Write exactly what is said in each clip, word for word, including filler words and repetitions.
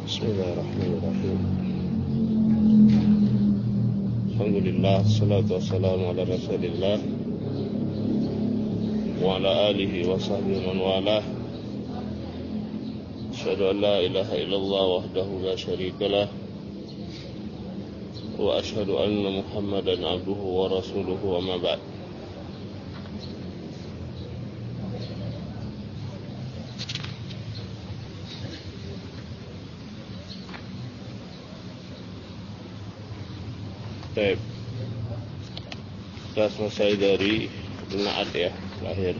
Bismillahirrahmanirrahim. Alhamdulillah, salatu wassalamu ala rasulillah wa ala alihi wa sahbihi man walah. Asyhadu an la ilaha illallah wahdahu la syarikalah wa asyhadu anna Muhammadan abduhu wa rasuluhu wa ma ba'd. Baik, kita selesai dari naat ya, terakhir.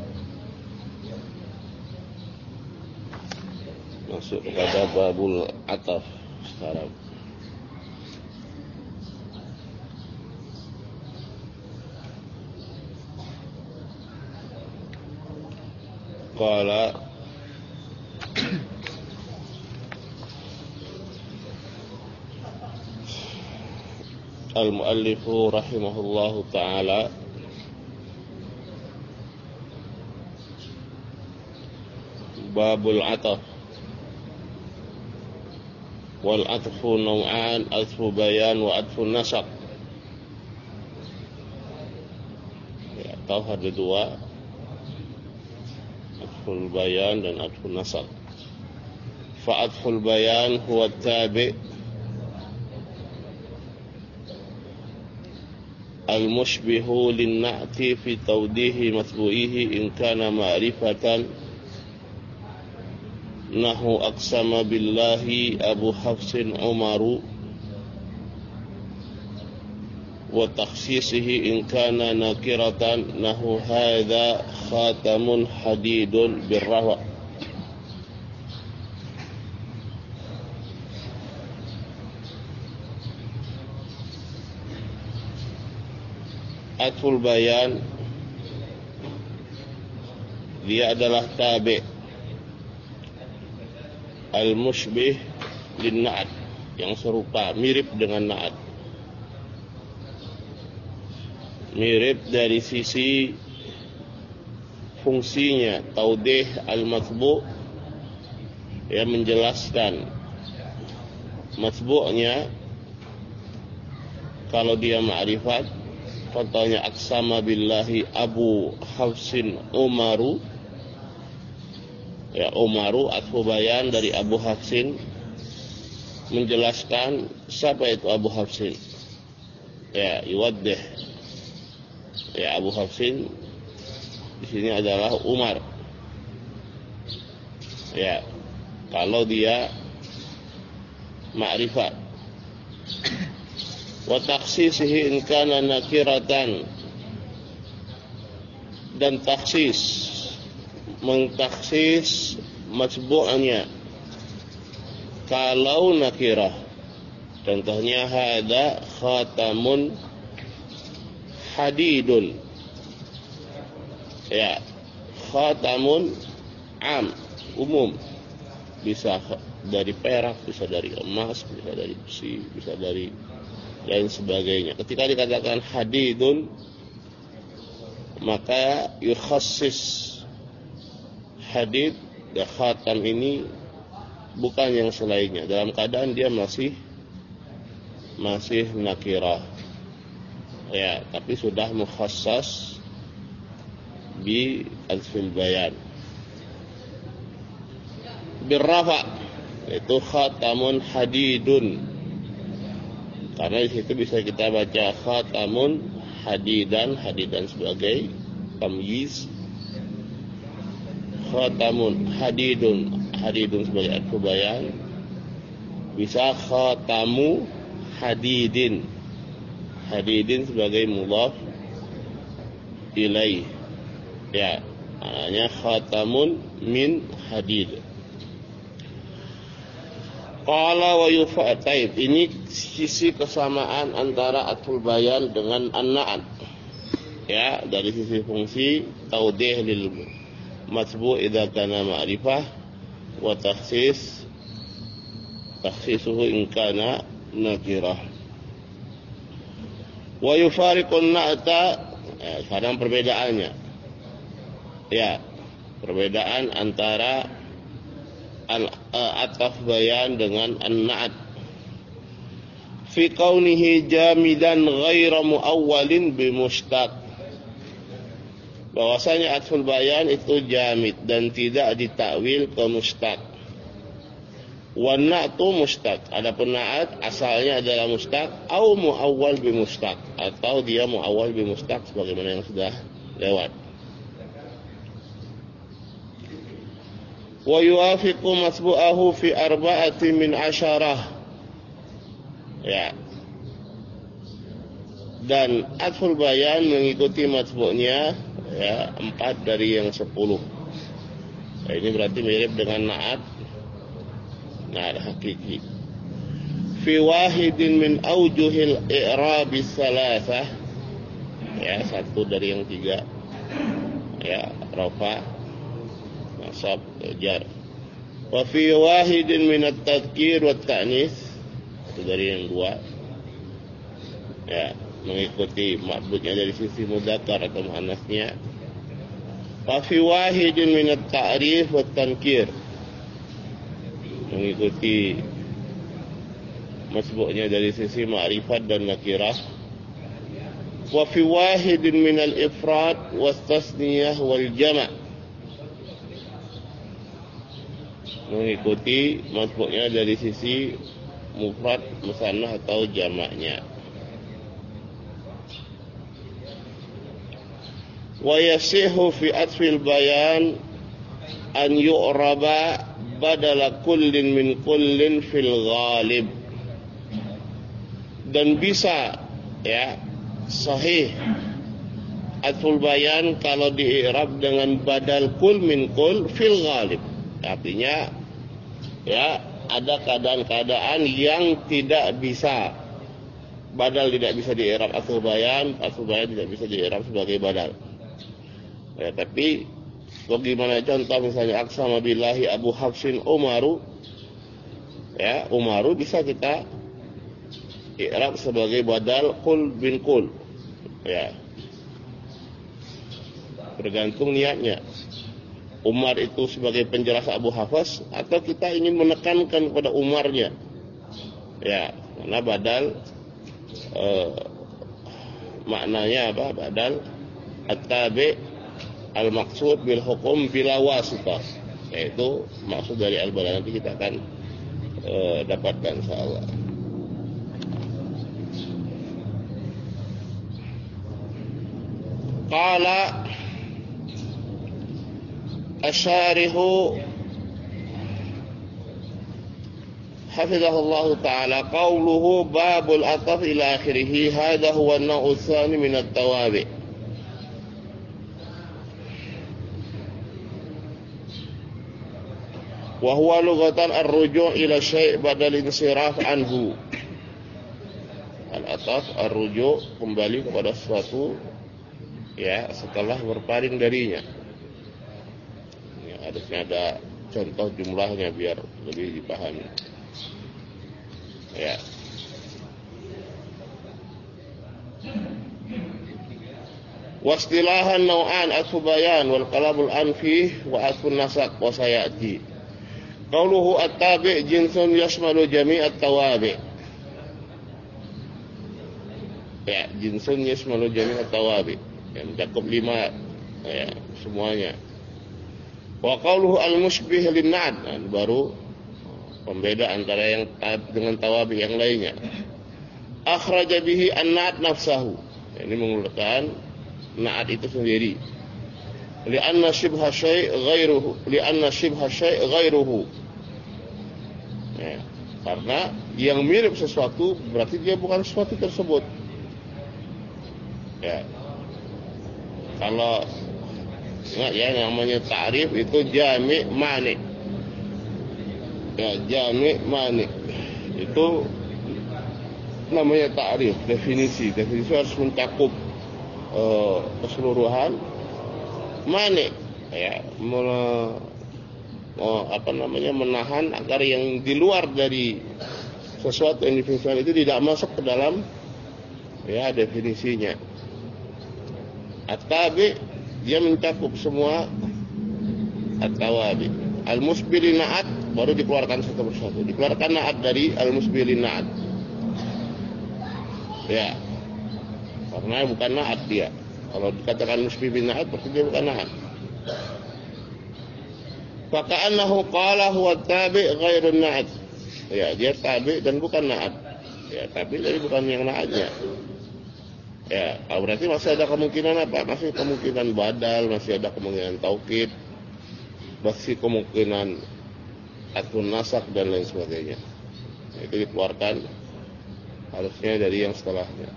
Masuk kepada babul ataf sekarang. Qala al-muallifu rahimahullahu ta'ala babul ataf. Wal atfu naw'an, atfu bayan wa atfu nasab. Ya, tahu ada dua, atful bayan dan atfu nasab. Fa atful bayan huwa tabi' المشبه للنعت في توضيح متبوئه إن كان معرفة نحو أقسم بالله أبو حفص عمر وتخصيصه إن كان نكرة نحو هذا خاتم حديد بالرفع. Atful bayan, dia adalah tabi' al-mushbih lin na'at, yang serupa, mirip dengan na'at. Mirip dari sisi fungsinya, taudih al-matbu', yang menjelaskan matbu'nya. Kalau dia ma'rifat, contohnya aqsama billahi Abu Hafsin Umaru, ya, Umaru atfu bayan dari Abu Hafsin, menjelaskan siapa itu Abu Hafsin, ya, yuwaddih, ya, Abu Hafsin di sini adalah Umar, ya, kalau dia ma'rifat. Wa takhsisihi in kana nakiratan, dan taksis, mengtaksis matbu'nya kalau nakirah. Contohnya hada khatamun hadidun, ya, khatamun am, umum, bisa dari perak, bisa dari emas, bisa dari besi, bisa dari lain sebagainya. Ketika dikatakan hadidun, maka yukhassis hadid dan khatam ini bukan yang selainnya, dalam keadaan dia masih masih nakirah, ya, tapi sudah mukhassas bi atfil bayan birrafa, itu khatamun hadidun. Karena di situ bisa kita baca khatamun hadidan, hadidan sebagai tamyiz, khatamun hadidun, hadidun sebagai atfu bayan, bisa khatamu hadidin, hadidin sebagai mudhaf ilaih, ya, maknanya khatamun min hadid. Qala wa yufa'taib, ini sisi kesamaan antara atful bayan dengan an-na'at, ya, dari sisi fungsi taudih lil matbu' idza kana ma'rifah wa takhsis takhsisuhu in kana nakirah. Wa yufariqun na'ta, ya, sekarang perbedaannya, ya, perbedaan antara al-ataf bayan dengan an-na'at. Fi kaunihi jamidan ghaira muawwalin bimustaq, bahwasanya atful bayan itu jamid dan tidak ditakwil ke mustaq. Wan na'tu mustaq, adapun na'at asalnya adalah mustaq au muawwal bimustaq, atau dia muawwal bimustaq sebagaimana yang sudah lewat. Wa yuwafiqu masbu'ahu fi arba'ati min asyarah, ya, dan atful bayan mengikuti matbu'nya, ya, empat dari yang sepuluh. Nah, ini berarti mirip dengan na'at, na'at hakiki. Fi wahidin min aujuhil i'rabi salasah, ya, satu dari yang tiga, ya, rafa, nasab, jar. Wa fi wahidin min at-tadhkir wa at-ta'nis, itu dari yang dua, ya, mengikuti ma'budnya dari sisi mudzakkar atau muannasnya. Wa fi wahidin min at-ta'rif wa at-tankir, mengikuti masbuknya dari sisi ma'rifat dan nakirah. Wa fi wahidin min al-ifrad wa at-tasniyah wal jama', mengikuti masbuknya dari sisi mufrad, musannah atau jamaknya. Wa yasihu fi atfil bayan an yu'raba badala kullin min kullin fil ghalib, dan bisa, ya, sahih atful bayan kalau di-i'rab dengan badal kul min kul fil ghalib, artinya, ya, ada keadaan-keadaan yang tidak bisa badal, tidak bisa di-i'rab atful bayan, atful bayan tidak bisa di-i'rab sebagai badal. Ya, tapi bagaimana contoh misalnya aqsama billahi Abu Hafsin Umaru, ya, Umaru bisa kita i'rab sebagai badal kul bin kul, ya, bergantung niatnya. Umar itu sebagai penjelas Abu Hafs, atau kita ingin menekankan kepada Umarnya, ya, karena badal eh, maknanya apa? Badal at-tabi' al-maqsud bil hukum bila wasitah, yaitu maksud dari al-badal, nanti kita akan eh, dapatkan insyaallah. Qala asyarihu hafizahullah ta'ala, qawluhu babul ataf ila akhirih, hadha huwa an-naw'u tsani min at-tawabi'. Wa huwa lughatan ar-ruju' ila syai' badal insiraf anhu. Al-ataf ar-ruju' kembali kepada sesuatu, ya, setelah berpaling darinya. Ya, harusnya ada contoh jumlahnya biar lebih dipahami. Ya. Wastilahan naw'an atfu bayan wal qalabul anfi wa atfu nasaq wa sayati. Qauluhu at-tabi' jinsun yashmalu jami'at tawabi'. Ya, jinsun yashmalu jami'at tawabi', yang mencakup lima, ya, semuanya. Wa qauluhu al-mushbih lin-na'at, nah, baru pembeda antara yang dengan tawabi yang lainnya. Akhraja bihi an-na'at nafsahu, ini mengeluarkan na'at itu sendiri. Li'anna shibha syai' ghairuhu, li'anna shibha syai' ghairuhu, ya, karena yang mirip sesuatu berarti dia bukan sesuatu tersebut. Ya, kalau ingat, ya, namanya ta'rif itu jami' mani. Ya, jami' mani itu namanya ta'rif, definisi. Definisi harus mencakup uh, keseluruhan mani, ya, men, uh, apa namanya menahan agar yang di luar dari sesuatu yang definisikan itu tidak masuk ke dalam, ya, definisinya. At-tabi' dia mencakup semua at-tawabi. al-musbil na'at, baru dikeluarkan satu persatu. Dikeluarkan na'at dari al-musbil na'at. Ya. Karena bukan na'at dia. Kalau dikatakan musbil na'at berarti dia bukan na'at. Faka'annahu qala huwa tabi' ghairun na'at. Ya, dia tabi' dan bukan na'at. Ya, tapi dari bukan yang na'atnya. Ya, berarti masih ada kemungkinan apa? Masih kemungkinan badal, masih ada kemungkinan taukid, masih kemungkinan atun nasak dan lain sebagainya. Itu dikeluarkan harusnya dari yang setelahnya.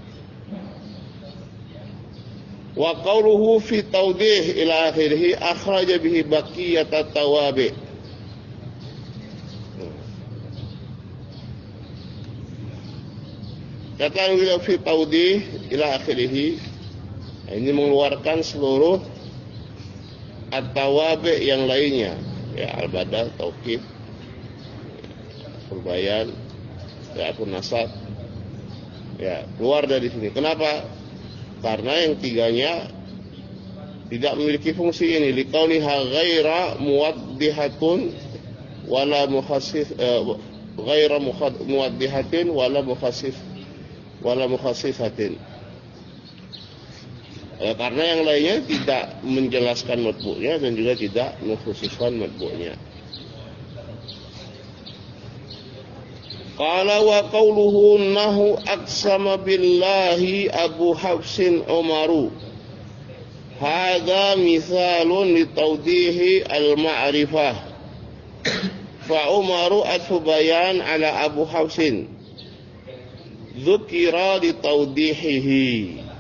Wa qawluhu fi tawdih ila akhirih akhraja bihi baqiyat at-tawabi. Kata beliau fi tawdih ila akhirih, ini mengeluarkan seluruh at-tawabi yang lainnya, ya al-badal, taukid, al-bayan, ya atun nasak. Ya, keluar dari sini. Kenapa? Karena yang tiganya tidak memiliki fungsi ini. Liqauniha ghaira muwaddihatun wala mukhassif, eh, ghaira muwaddihatin wala mukhassif wala mukhassisatin. Eh, karena yang lainnya tidak menjelaskan matbu'nya dan juga tidak mengkhususkan matbu'nya. Qala wa qawluhu nahu aqsama billahi Abu Hafsin Umaru. Hadha mithalun li tawdihi al-ma'rifah. Fa Umaru atfu bayan ala Abu Hafsin. Dzukira li tawdihihi.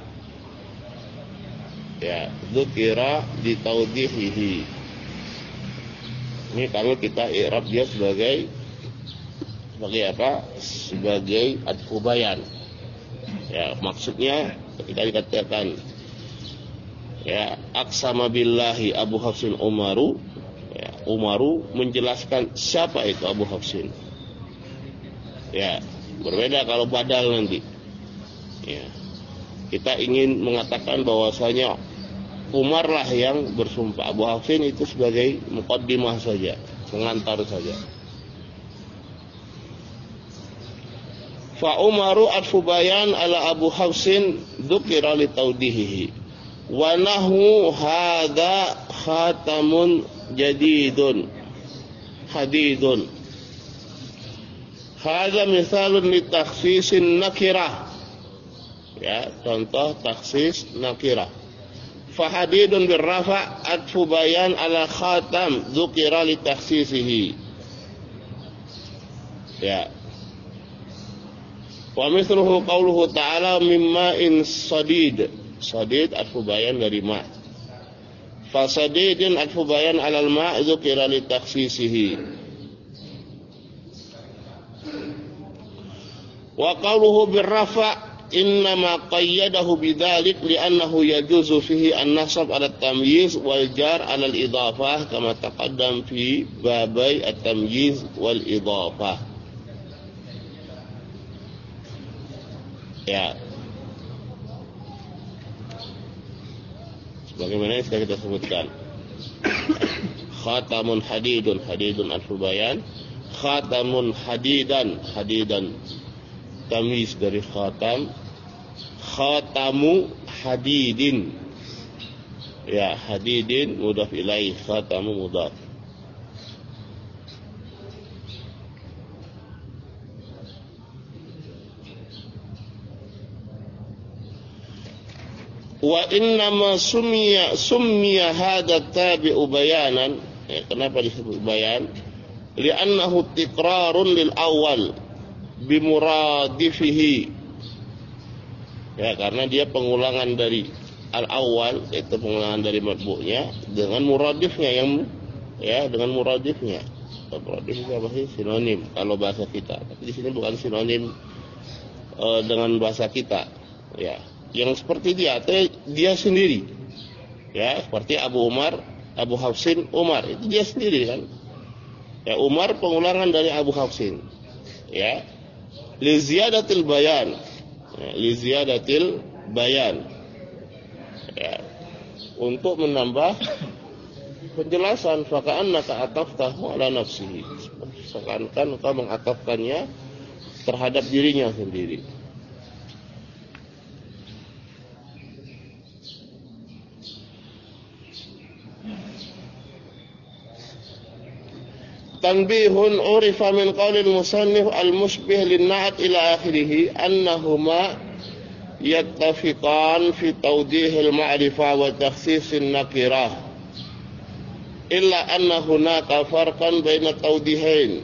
Ya, dzukira li tawdihihi. Ini kalau kita i'rab dia sebagai sebagai apa? Sebagai atfu bayan. Ya, maksudnya ketika dikatakan ya aqsama billahi Abu Hafsin Umaru, ya, Umaru menjelaskan siapa itu Abu Hafsin. Ya, berbeda kalau badal nanti. Ya. Kita ingin mengatakan bahwasanya Umar lah yang bersumpah. Abu Hafsin itu sebagai muqaddimah saja, pengantar saja. Fa Umaru atfu bayan ala Abu Hafsin dzukira li tawdihihi wa nahu hadza khatamun jadidun hadidun. Hadza misalun li takhsisin nakirah. Ya, contoh takhsis nakirah. Fa hadidun birrafa atfu bayan ala khatam dzukira li takhsisihi. Ya. Wa mithluhu qawluhu ta'ala mimma in sadid. Sadid atfu bayan dari ma. Fa sadidin atfu bayan alal ma' dzukira li takhsisihi. Wa qawluhu birrafa innama qayyadahu bidzalik li'annahu yajuzu fihi an-nasab 'ala at-tamyiz wal jar 'ala al-idhafah kama taqaddam fi babai at-tamyiz wal idhafah. Ya, sebagaimana yang sudah kita sebutkan, khatamun hadidun, hadidun atfu bayan, khatamun hadidan, hadidan tamyiz dari khatam, khatamu hadidin, ya hadidin mudhaf ilaih, khatamu mudhaf. Wa innama summiya summiya hadha tabi'u bayanan. Ya, kenapa disebut bayan? Li'annahu tikrarun lil awal bimuradifihi. Ya, karena dia pengulangan dari al awal, yaitu pengulangan dari matbu'nya dengan muradifnya yang ya dengan muradifnya. Muradif itu apa sih? Sinonim kalau bahasa kita. Tapi di sini bukan sinonim uh, dengan bahasa kita. Ya. Yang seperti dia, atau dia sendiri, ya seperti Abu Umar, Abu Hafsin Umar, itu dia sendiri kan, ya Umar pengulangan dari Abu Hafsin, ya li ziyadatil bayan, ya, li ziyadatil bayan, ya untuk menambah penjelasan, faka'annaka ataftahu ala nafsihi, seakan-akan engkau mengatafkannya terhadap dirinya sendiri. Tanbihun urifa min qawlil musannif al-mushbih lin-na'at ila akhirih annahuma yattafiqan fi tawdihil ma'rifah wa takhsisin nakirah illa anna hunaka farqan baina tawdihain.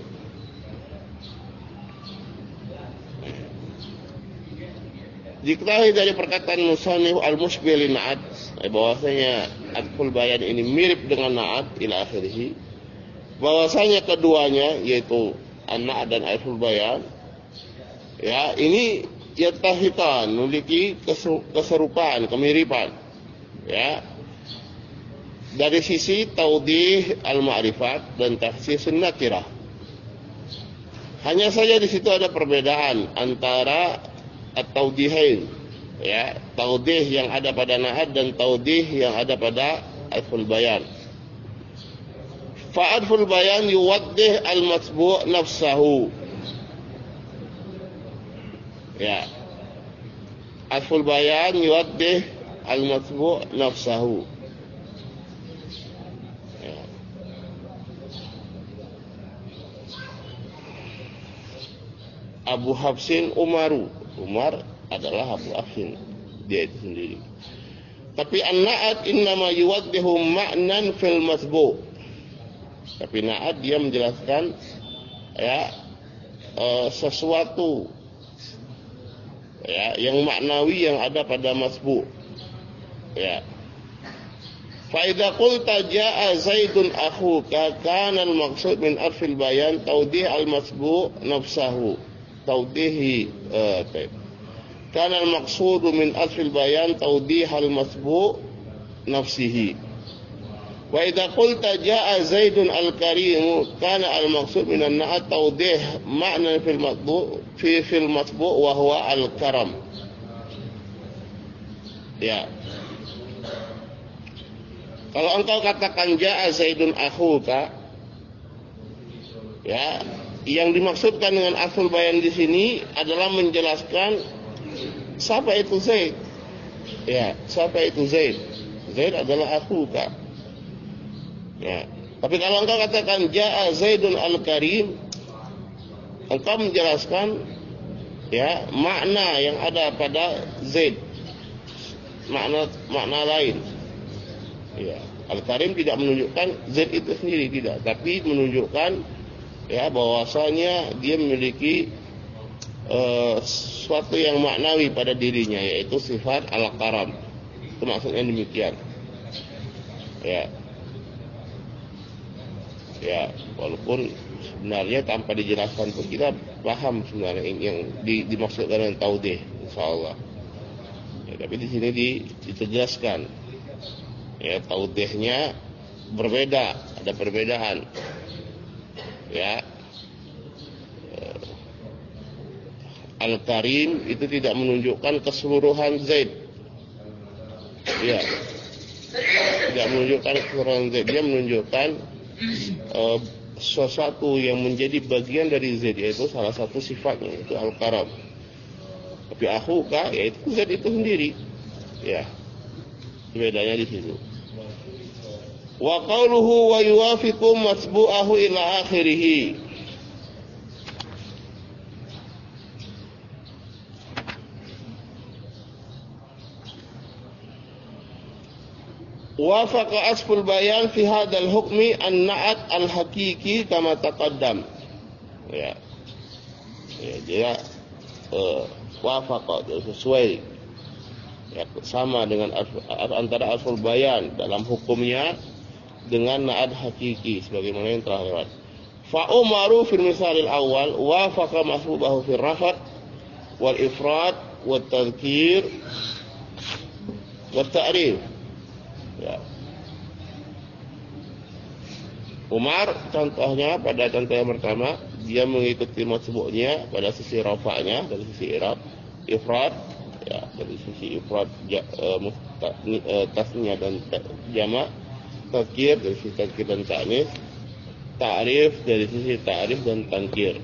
Diketahui dari perkataan musannif al-mushbih lin-na'at bahwasanya atful bayan ini mirip dengan na'at ila akhirih, bahwasanya keduanya yaitu an-na'at dan atful bayan ya ini yattafiqan, memiliki keserupaan, kemiripan ya dari sisi taudih al-ma'rifat dan takhsis nakirah. Hanya saja di situ ada perbedaan antara at-taudihain ya, taudih yang ada pada na'at dan taudih yang ada pada atful bayan. Fa'atful bayan yuwaddih al-matbu' nafsahu ya, atful bayan yuwaddih al-matbu' nafsahu ya. Abu Hafsin Umaru, Umar adalah Abu Hafsin, dia itu sendiri. Tapi an-na'at innama yuwaddihu ma'nan fil matbu'. Tapi na'at dia menjelaskan ya e, sesuatu ya yang maknawi yang ada pada masbu ya. Fa idza qulta jaa Zaidun akhuka kana al-maqsud min arfil bayan tawdih al-masbu nafsahu tawdihi eh, kana al-maqsud min arfil bayan tawdih al-masbu nafsihi. Wa idza qulta jaa Zaidun al-karim kana al-maqsud min an-na'at tawdih ma'na fil matbu fi fil matbu wa huwa al-karam ya. Kalau engkau katakan jaa Zaidun akhuka ya, yang dimaksudkan dengan atful bayan di sini adalah menjelaskan siapa itu Zaid ya, siapa itu Zaid. Zaid adalah akhuka ya. Tapi kalau engkau katakan jaa Zaidun al-karim, engkau menjelaskan ya makna yang ada pada Zaid, makna makna lain ya. Al-karim tidak menunjukkan Zaid itu sendiri, tidak, tapi menunjukkan ya bahwasanya dia memiliki uh, sesuatu yang maknawi pada dirinya, yaitu sifat al-karam. Itu maksudnya demikian ya. Ya, walaupun sebenarnya tanpa dijelaskan pun kita paham sebenarnya yang di, dimaksudkan dengan taudih, insyaallah. Ya, tapi di sini di, dijelaskan, ya taudihnya berbeda, ada perbedaan. Ya, Al-Karim itu tidak menunjukkan keseluruhan Zaid. Ya, tidak menunjukkan keseluruhan Zaid, dia menunjukkan Uh, sesuatu yang menjadi bagian dari Zaid, yaitu salah satu sifatnya itu al-karam. Tapi akhuka yaitu Zaid itu sendiri ya, bedanya di situ. Wa qawluhu wa yuwafiqu matbu'ahu ila akhirih. Wafaqa asful bayan fi hadzal hukmi an-na'at al-haqiqi kama taqaddam. Ya. Ya, dia uh, wafaqa, sesuai ya, sama dengan antara asful bayan dalam hukumnya dengan na'at hakiki sebagaimana yang telah lewat. Fa umaru fil misalil awal wafaqa mahbubahu fil rafat wal ifrad wat tadhkir wat ta'rif. Ya. Umar contohnya pada contoh yang pertama, dia mengikuti matsbu'nya pada sisi rafa'nya, dari sisi i'rab, ifrad ya, dari sisi ifrad ja, uh, tasnya dan jama', tadkir dari sisi tadkir dan ta'nits, ta'rif dari sisi ta'rif dan tankir.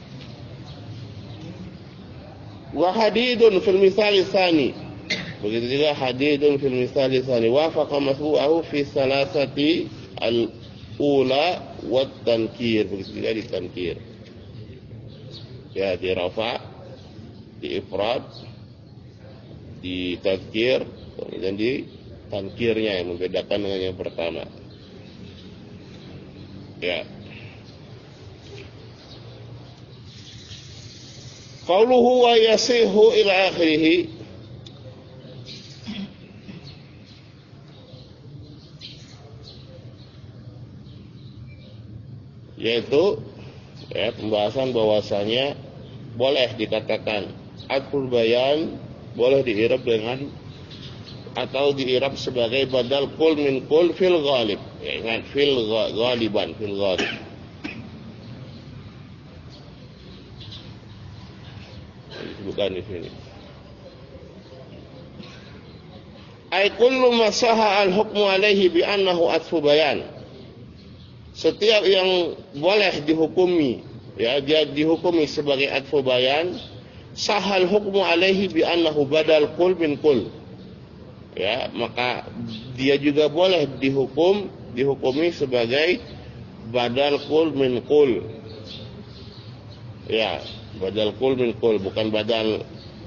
Wa hadidun fil misal tsani, begitu juga hadidun fil misal tsani wafaqa masbu'ahu fi salasati al-ula wa tankir, begitu juga di tankir. Ya, di rafa, di ifrad, di tadkir, dan di tankirnya yang membedakan dengan yang pertama. Ya. Qauluhu wa yasihu ila akhirih, yaitu ya, pembahasan bahwasanya boleh dikatakan atful bayan, boleh diirab dengan atau diirab sebagai badal kul min kul fil ghalib. Ya, ingat fil ghaliban, fil ghalib. Bukan di sini. Ai kullu masaha al hukmu alaihi bi annahu atfu bayan. Setiap yang boleh dihukumi, ya, dia dihukumi sebagai atfu bayan, sahal hukmu alaihi bi annahu badal kul min kul. Ya, maka dia juga boleh dihukum dihukumi sebagai badal kul min kul. Ya, badal kul min kul, bukan badal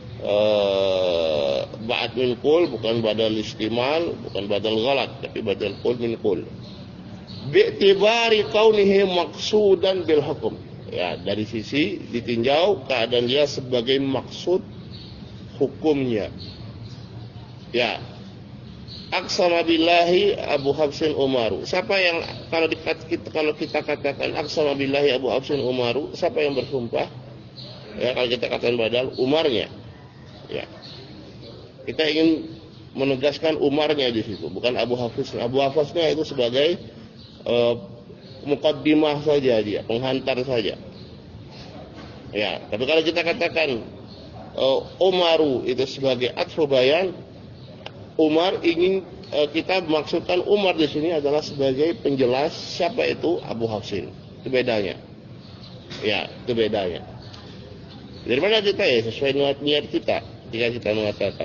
uh, ba'd min kul, bukan badal istimal, bukan badal ghalat, tapi badal kul min kul. Bi'tibari kaunihi maqsudan bil hukum. Ya, dari sisi ditinjau keadaan dia sebagai maksud hukumnya. Ya. Aqsama billahi Abu Hafsin Umaru. Siapa yang kalau kita kalau kita katakan aqsama billahi Abu Hafsin Umaru, siapa yang bersumpah? Ya, kalau kita katakan badal Umarnya. Ya. Kita ingin menegaskan Umarnya di situ, bukan Abu Hafs. Abu Hafsnya itu sebagai uh, muqaddimah saja, dia penghantar saja. Ya, tapi kalau kita katakan uh, Umaru itu sebagai atfu bayan, Umar ingin uh, kita maksudkan Umar di sini adalah sebagai penjelas siapa itu Abu Hafsin. Itu bedanya. Ya, itu bedanya. Dari mana kita ya sesuai niat niat kita jika kita mengatakan.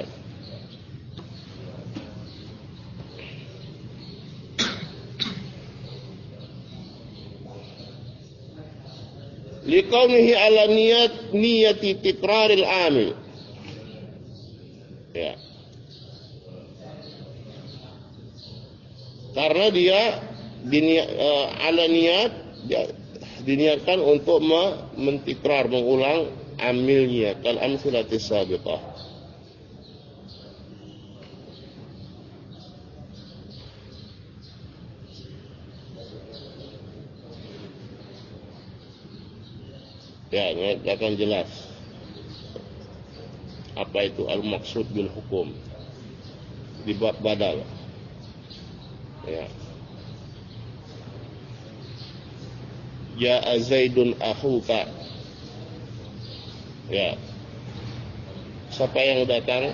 Liqaumihi ala niyat niyati tikraril amil. Ya. Karena dia diniat, uh, ala niat dia, diniatkan untuk mentikrar, mengulang amilnya, kal amsilatis sabiqah. Ya, ini akan jelas apa itu al-maqsud bil hukum di bab badal. Ya. Ya Zaidun akhuka. Ya. Siapa yang datang?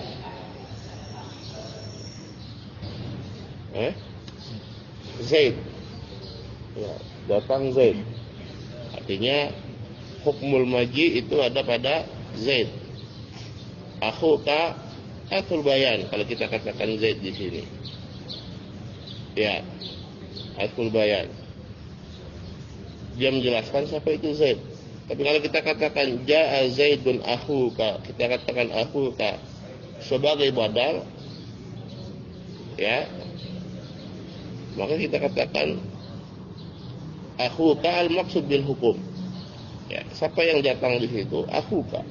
Eh? Zaid. Ya, datang Zaid. Artinya hukmul maji itu ada pada Zaid. Akhuka atul bayan kalau kita katakan Zaid di sini. Ya, atul bayan. Dia menjelaskan siapa itu Zaid. Tapi kalau kita katakan Ja'a Zaidun akhuka, kita katakan akhuka sebagai badal, ya, maka kita katakan akhuka al-maqsud bil hukum. Ya, siapa yang datang di situ? Akhuka.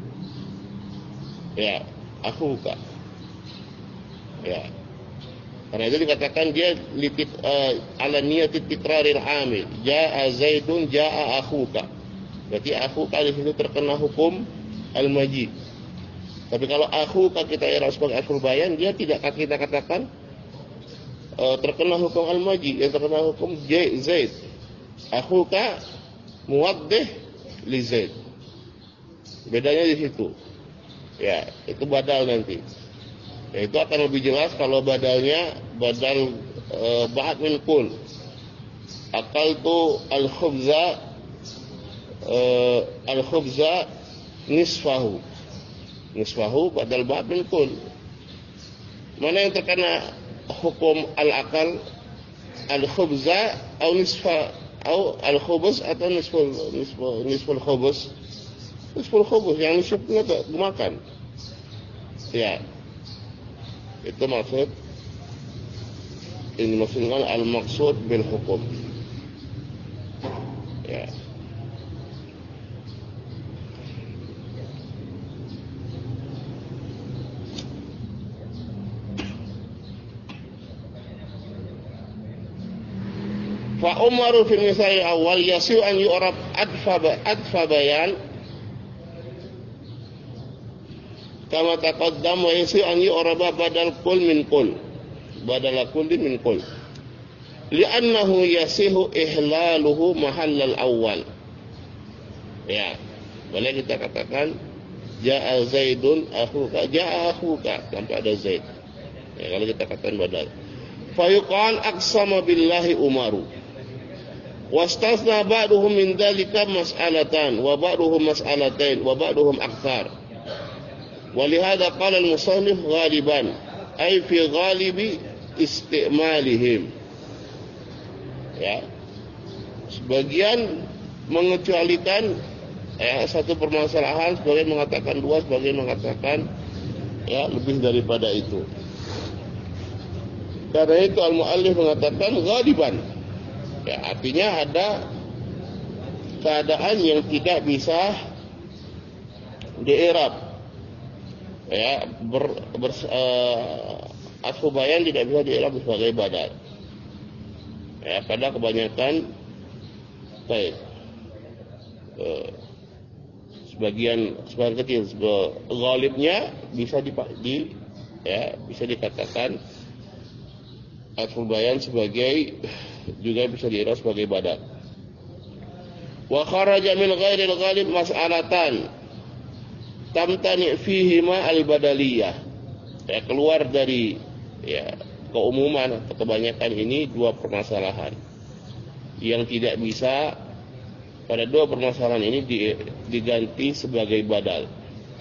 Ya, akhuka. Ya. Karena itu dikatakan dia litit uh, ala niyati tikraril amil. Ja'a Zaidun ja'a akhuka. Berarti akhuka di situ terkena hukum al-maji. Tapi kalau akhuka kita i'rab sebagai atful bayan, dia tidak kita katakan uh, terkena hukum al-maji, yang terkena hukum Zaid. Akhuka muwaddih li Zaid. Bedanya di situ. Ya, itu badal nanti. Ya, itu akan lebih jelas kalau badalnya badal uh, ba'd min qul. Akaltu al-khubza uh, al-khubza nisfahu. Nisfahu badal ba'd min qul. Mana yang terkena hukum al-akal? Al-khubza atau nisfa atau al-khubuz atau nisful nisful nisful khubuz? Nisful khubuz yang nisfnya makan. Ya. Itu maksud ini maksudnya al-maqsud bil hukum. Ya. Fa umaru fil misal awal yasiu an yu'rab adfa adfa bayan kama taqaddam wa yasiu an yu'rab badal qul min qul badal qul min qul li'annahu yasihu ihlaluhu mahallal awal. Ya, boleh kita katakan ja'a zaidun akhuka, ja'a akhuka tanpa ada zaid. Ya, kalau kita katakan badal fa yuqal aqsama billahi umaru wastasna ba'duhum min dhalika mas'alatan wa ba'duhum mas'alatain wa ba'duhum akthar. Walihada qala al-musannif ghaliban ay fi ghalibi isti'malihim. Ya. Sebagian mengecualikan ya, satu permasalahan, sebagian mengatakan dua, sebagian mengatakan ya lebih daripada itu. Karena itu al-muallif mengatakan ghaliban. Ya, artinya ada keadaan yang tidak bisa di-i'rab. Ya, ber, ber uh, asfu bayan tidak bisa di-i'rab sebagai badal. Ya, pada kebanyakan baik. Uh, sebagian sebagian kecil ghalibnya bisa di, di ya, bisa dikatakan asfu bayan sebagai juga bisa diirah sebagai badal. Wa kharaja min ghairil ghalib mas'alatan tamtani fihima al-badaliyah. Ya, keluar dari ya keumuman atau kebanyakan ini dua permasalahan yang tidak bisa pada dua permasalahan ini diganti sebagai badal.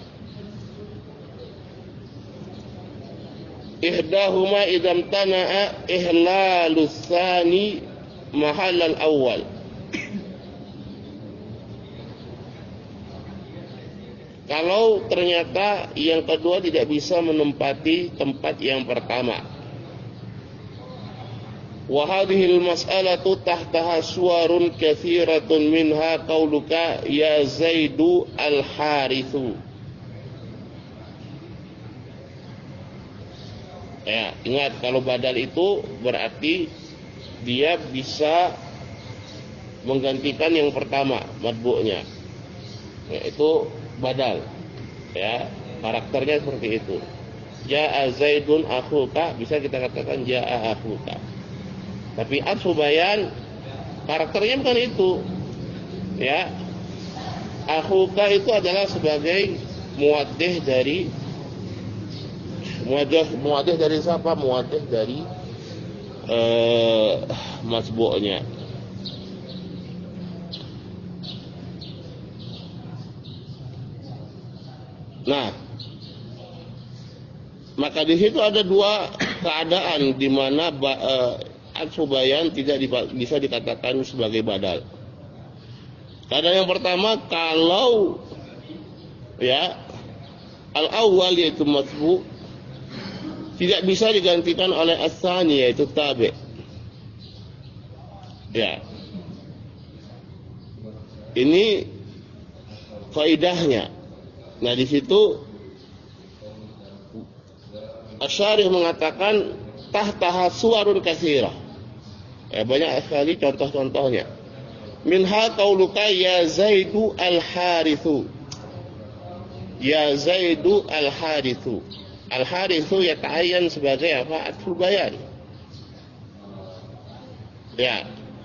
Ihdahuma idam tana'a ihlalus tsani mahallal awal. Kalau ternyata yang kedua tidak bisa menempati tempat yang pertama. Wa hadhil mas'alatu tahtaha suwarun katsiratun minha qauluka ya Zaidu al-Haritsu. Ya, ingat kalau badal itu berarti dia bisa menggantikan yang pertama matbu'nya. Ya, itu badal. Ya, karakternya seperti itu. Ja'a Zaidun akhuka bisa kita katakan ja'a akhuka. Tapi asfu bayan karakternya bukan itu. Ya. Akhuka itu adalah sebagai muwaddih dari Muwaddih, muwaddih dari siapa? Muwaddih dari uh, masbu'nya. Nah, maka di situ ada dua keadaan di mana uh, asfu bayan tidak dipa- bisa dikatakan sebagai badal. Keadaan yang pertama kalau ya al-awwal yaitu masbu' tidak bisa digantikan oleh as-tsani yaitu tabi'. Ya. Ini faidahnya. Nah, di situ Asy-Syarih mengatakan tahtaha suwarun katsirah. Ya, banyak sekali contoh-contohnya. Minha qauluka ya Zaidu al-Haritsu. Ya Zaidu al-Haritsu. Al-Haritsu yata'ayyan sebagai apa? Asful bayan. Ya.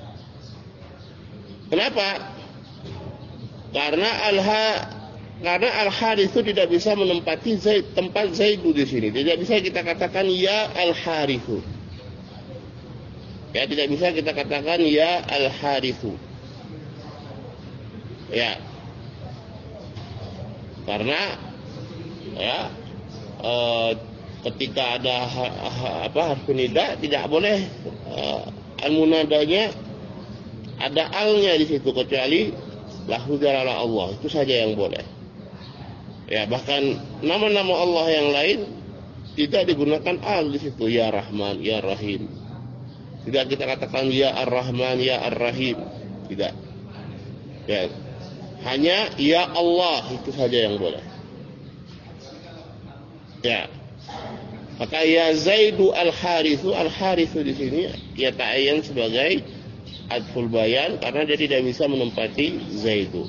Kenapa? Karena al-ha karena al-Haritsu tidak bisa menempati Zaid, tempat Zaidu di sini. Tidak bisa kita katakan ya al-Haritsu. Ya, tidak bisa kita katakan ya al-harithu. Ya. Karena ya e, ketika ada ha, ha, apa harfu nida tidak boleh e, al-munadanya ada alnya di situ kecuali lahu jalala Allah, itu saja yang boleh. Ya, bahkan nama-nama Allah yang lain tidak digunakan al di situ, ya Rahman, ya Rahim. Tidak kita katakan ya Ar-Rahman, ya Ar-Rahim. Tidak. Ya. Hanya ya Allah, itu saja yang boleh. Ya. Maka ya Zaidu al-Harithu, al-Harithu di sini ya ta'ayyan sebagai adful bayan karena dia tidak bisa menempati Zaidu.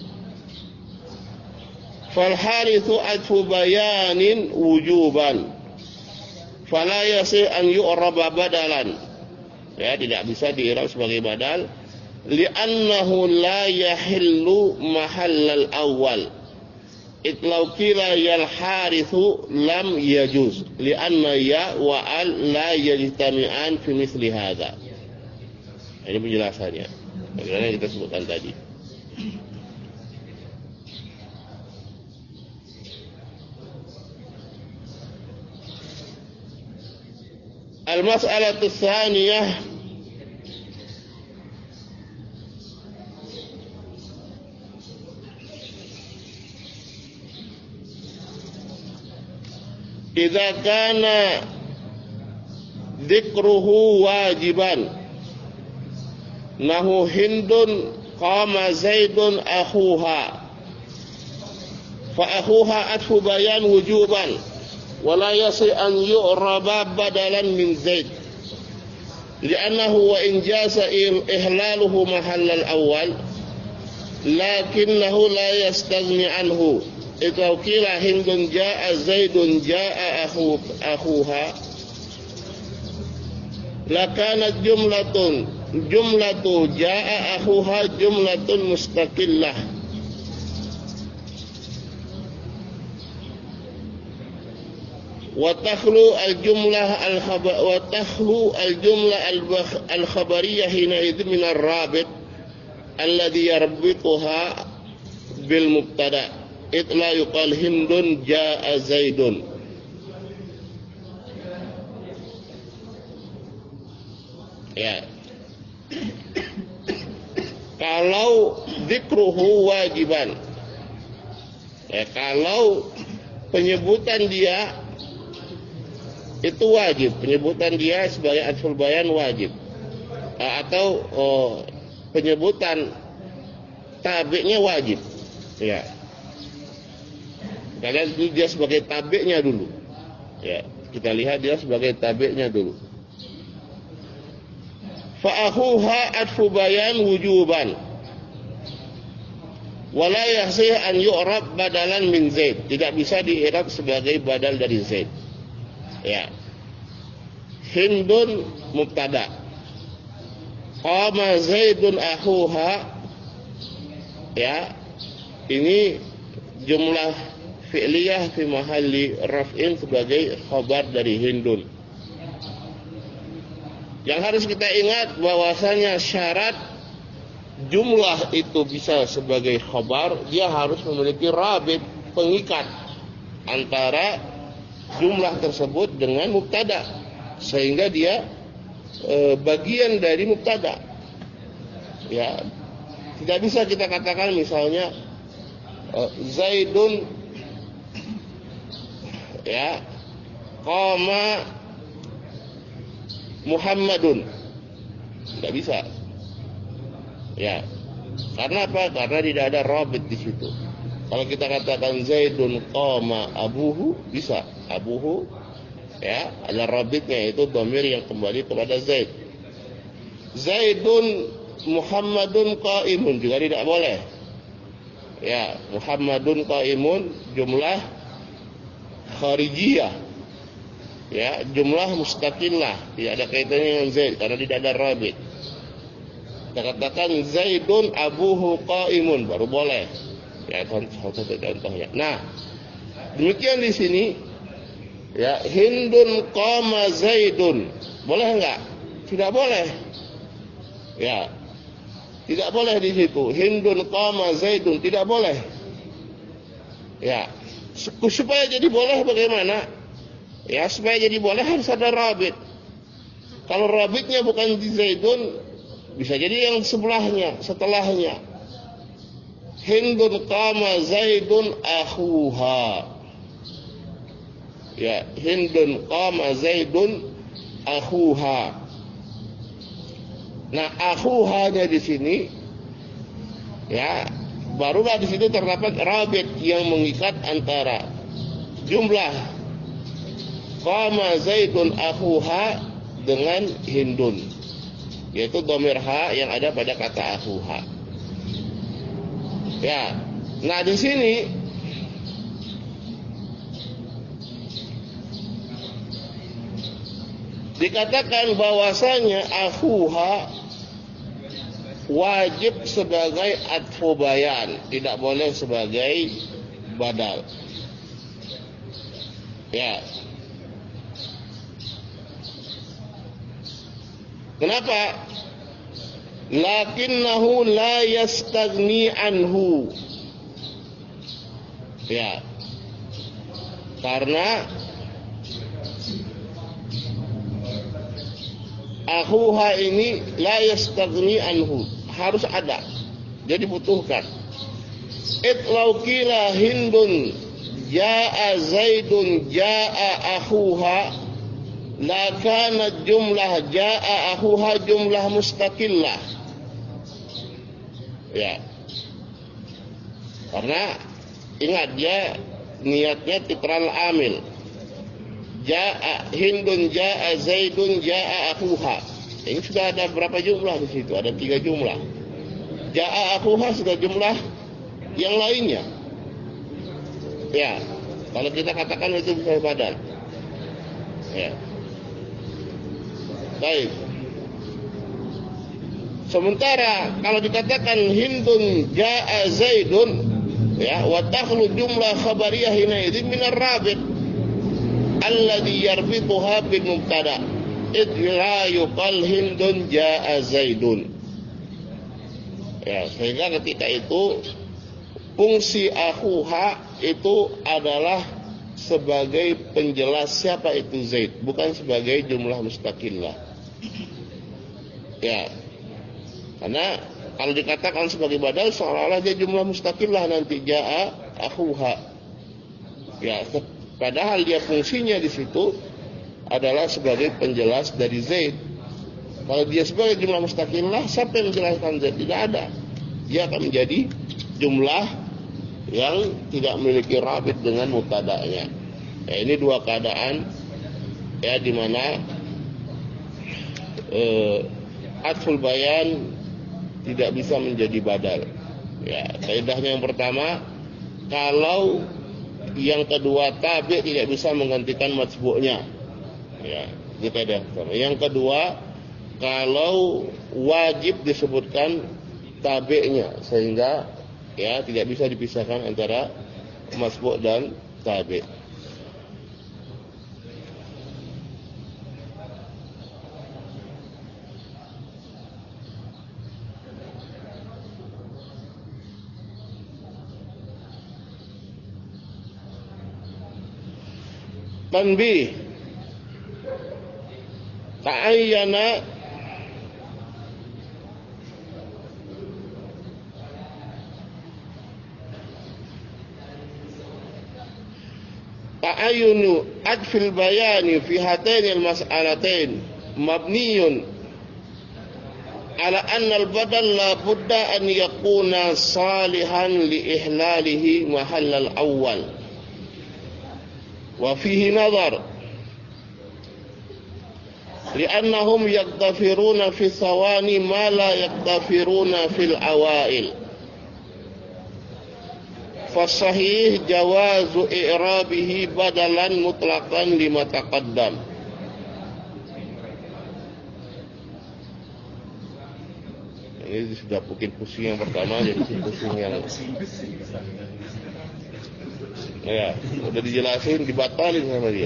Fal harithu adfu bayanin wujuban. Fala yasih an yu'raba badalan. Ya, tidak bisa diirab sebagai badal li'annahu la yahillu mahallal awal. Itlau qila yal harithu lam yajuz li'anna ya wa al la yajtami'an fi mithli hadha. Ini penjelasannya bagaimana yang kita sebutkan tadi. Al-mas'alatu tsaniyah idza kana dzikruhu wajiban nahu hindun qama zaidun akhuha fa akhuha atfu bayan wujuban wala yasi an yu'raba badalan min zaid li'annahu wa in jasa ihlaluhu mahallal awal lakinnahu la yastaghni anhu idza qila hindun jaa zaidun jaa akhu akhuha lakanat jumlatun jumlatu jaa akhuha jumlatun mustaqillah wa takhlu al-jumlah al-khabar wa takhlu al-jumlah al-khabariyah hina idh min ar-rabit alladhi yarbituha bil mubtada itla yuqal hindun jaa zaidun. Ya, kalau dzikruhu wajiban, ya, kalau penyebutan dia itu wajib, penyebutan dia sebagai adful bayan wajib, atau oh, penyebutan tabi'nya wajib, ya. Kalian dia sebagai tabi'nya dulu, ya. Kita lihat dia sebagai tabi'nya dulu. Fa akhuha adfu bayan wujuban, wala yasih an yu'rab badalan min zaid, tidak bisa diirab sebagai badal dari zaid. Ya, hindun mubtada, qama zaidun akhuha, ya, ini jumlah fi'liyah fi mahalli raf'in sebagai khabar dari hindun. Yang harus kita ingat bahwasanya syarat jumlah itu bisa sebagai khabar, dia harus memiliki rabit, pengikat antara jumlah tersebut dengan mubtada sehingga dia e, bagian dari mubtada. Ya, tidak bisa kita katakan misalnya e, Zaidun, ya, qama Muhammadun, tidak bisa. Ya, karena apa? Karena tidak ada rabit di situ. Kalau kita katakan Zaidun qama abuhu, bisa. Abuhu, ya, ada rabitnya, itu dhamir yang kembali kepada Zaid. Zaidun Muhammadun qaimun juga tidak boleh. Ya, Muhammadun qaimun jumlah kharijiyah. Ya, jumlah mustaqillah, tidak ada kaitannya dengan Zaid karena tidak ada rabit. Kita katakan Zaidun abuhu qaimun baru boleh. Ya, contoh satu contohnya. Nah, demikian di sini, ya, hindun qama zaidun, boleh enggak? Tidak boleh. Ya, tidak boleh di situ. Hindun qama Zaidun, tidak boleh. Ya, supaya jadi boleh bagaimana? Ya, supaya jadi boleh harus ada rabit. Kalau rabitnya bukan di Zaidun, bisa jadi yang sebelahnya, setelahnya. Hindun qama Zaidun akhuha. Ya, Hindun qama Zaidun akhuha. Nah, akhuhanya di sini, ya, barulah di situ terdapat rabit yang mengikat antara jumlah qama Zaidun akhuha dengan Hindun, yaitu dhamir ha yang ada pada kata akhuha. Ya, nah di sini dikatakan bahwasanya akhuha wajib sebagai atfu bayan, tidak boleh sebagai badal. Ya. Kenapa? Lakinnahu la yastagni anhu. Ya. Karena akhuha ini la yastagni anhu, harus ada, jadi butuhkan. Itlau qila Hindun jaa Zaidun jaa akhuha, la kana jumlah jaa akhuha jumlah mustaqillah. Ya, karena ingat dia niatnya titral amil. Jaa Hindun jaa Zaidun jaa akhuha. Ini sudah ada berapa jumlah di situ? Ada tiga jumlah. Jaa akhuha sudah jumlah yang lainnya. Ya, kalau kita katakan itu bisa badal. Ya. Baik. Sementara kalau dikatakan Hindun jaa Zaidun, ya, wa takhlu jumlah khabariyah hina idzin min ar-rabit alladhi yarbituha bil mubtada id la yuqal Hindun jaa Zaidun. Ya, sehingga ketika itu fungsi akhuha itu adalah sebagai penjelas siapa itu Zaid, bukan sebagai jumlah mustaqillah. Ya, karena kalau dikatakan sebagai badal seolah-olah dia jumlah mustaqillah nanti jaa akhuha. Ya, padahal dia fungsinya di situ adalah sebagai penjelas dari Zaid. Kalau dia sebagai jumlah mustaqillah, siapa yang menjelaskan Zaid? Tidak ada. Dia akan menjadi jumlah yang tidak memiliki rabit dengan mubtada'nya. Ya, ini dua keadaan ya di mana eh, atful bayan tidak bisa menjadi badal. Ya, kaidahnya yang pertama, kalau yang kedua tabi tidak bisa menggantikan matbu'nya. Ya, itu kaidah pertama. Yang kedua, kalau wajib disebutkan tabi'nya, sehingga ya tidak bisa dipisahkan antara matbu' dan tabi'. Tanbih, ta'ayyana ta'ayyunu adfil bayani fi hataini al-mas'alatain mabniyun ala anna al-badal la budda an yakuna salihan li ihlalihi mahall al-awwal wa fihi nazar li'annahum yaktafiruna fi thawani ma la yaktafiruna fil awail. Fasahih jawazu i'rabihi badalan mutlaqan lima taqaddam. Ini sudah bikin pusing yang pertama, jadi pusing yang ya, udah dijelasin, dibatalin sama dia.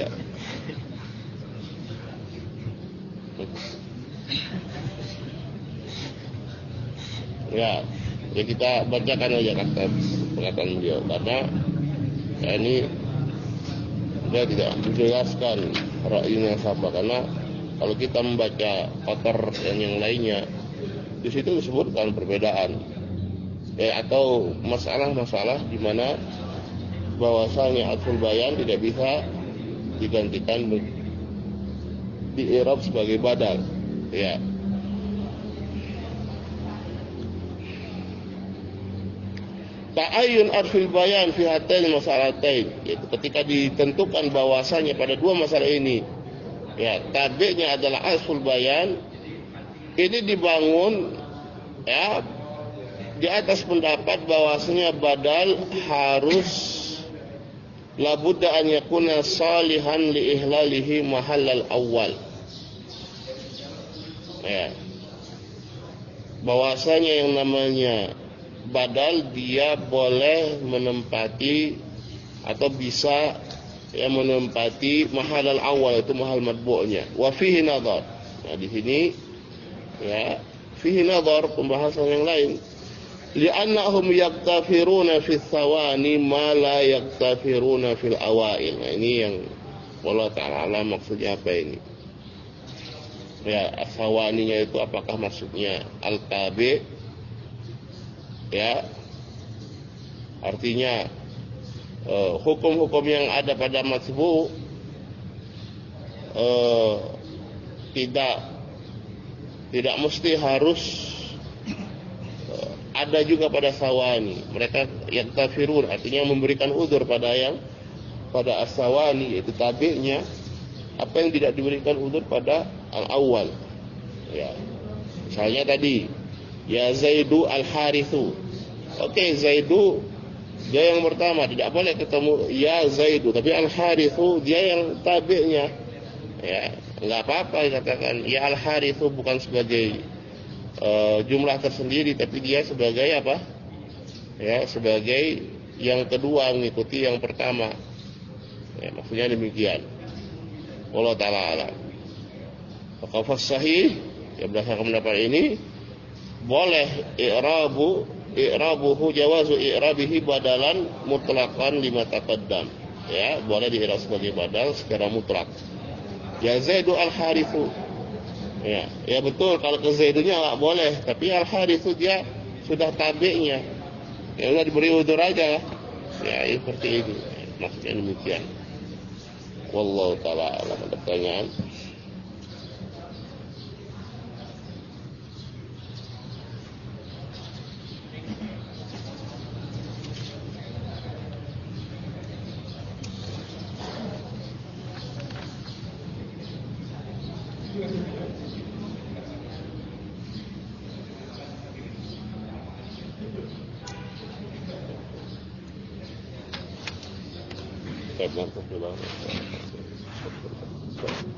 Ya, ya kita bacakan aja kata perkataan beliau karena ya ini dia tidak menjelaskan ra'yunya siapa, karena kalau kita membaca kotor dan yang lainnya di situ disebutkan perbedaan ya, atau masalah-masalah di mana bahwasanya atul bayan tidak bisa digantikan di i'rab sebagai badal ya. Ta'ayyun arfil bayan fi hatain masalatain, yaitu ketika ditentukan bahwasanya pada dua masalah ini ya tabi'nya adalah asful bayan, ini dibangun ya di atas pendapat bahwasanya badal harus labudda an yakuna salihan li ihlalihi mahallal awal ya, bahwasanya yang namanya badal dia boleh menempati atau bisa ya menempati mahal al-awwal, itu mahal matbu'nya. Wa fihi nadhar. Nah di sini ya fihi nadhar, pembahasan yang lain. Li'annahum yaktafiruna fi thawani ma la yaktafiruna fil awail. Nah ini yang Allah Ta'ala maksudnya apa ini? Ya, thawaninya itu apakah maksudnya al-tabi' ya, artinya uh, hukum-hukum yang ada pada matbu uh, tidak tidak mesti harus uh, ada juga pada sawani. Mereka yang tafirun artinya memberikan udzur pada yang pada as-sawani, yaitu tabi'nya, apa yang tidak diberikan udzur pada al-awwal ya. Misalnya tadi ya Zaidu al-Harithu. Oke, okay, Zaidu dia yang pertama, tidak boleh ketemu ya Zaidu, tapi al-Harithu dia yang tabi'nya. Ya, enggak apa-apa dikatakan ya al-Harithu bukan sebagai uh, jumlah tersendiri, tapi dia sebagai apa? Ya, sebagai yang kedua mengikuti yang pertama. Ya, maksudnya demikian. Wallahu ta'ala alam. Faqafas sahih, ya berdasarkan pendapat ini boleh i'rabu i'rabuhu jawazu i'rabihi badalan mutlaqan lima taqaddam ya, boleh di-i'rab sebagai badal secara mutlak. Ya Zaidu al-Harithu ya, ya betul kalau ke Zaidunya enggak boleh, tapi al-Harithu dia sudah tabi'nya ya, udah diberi udzur aja ya, seperti itu maksudnya demikian. Wallahu ta'ala alam. Ada pertanyaan? Terima kasih.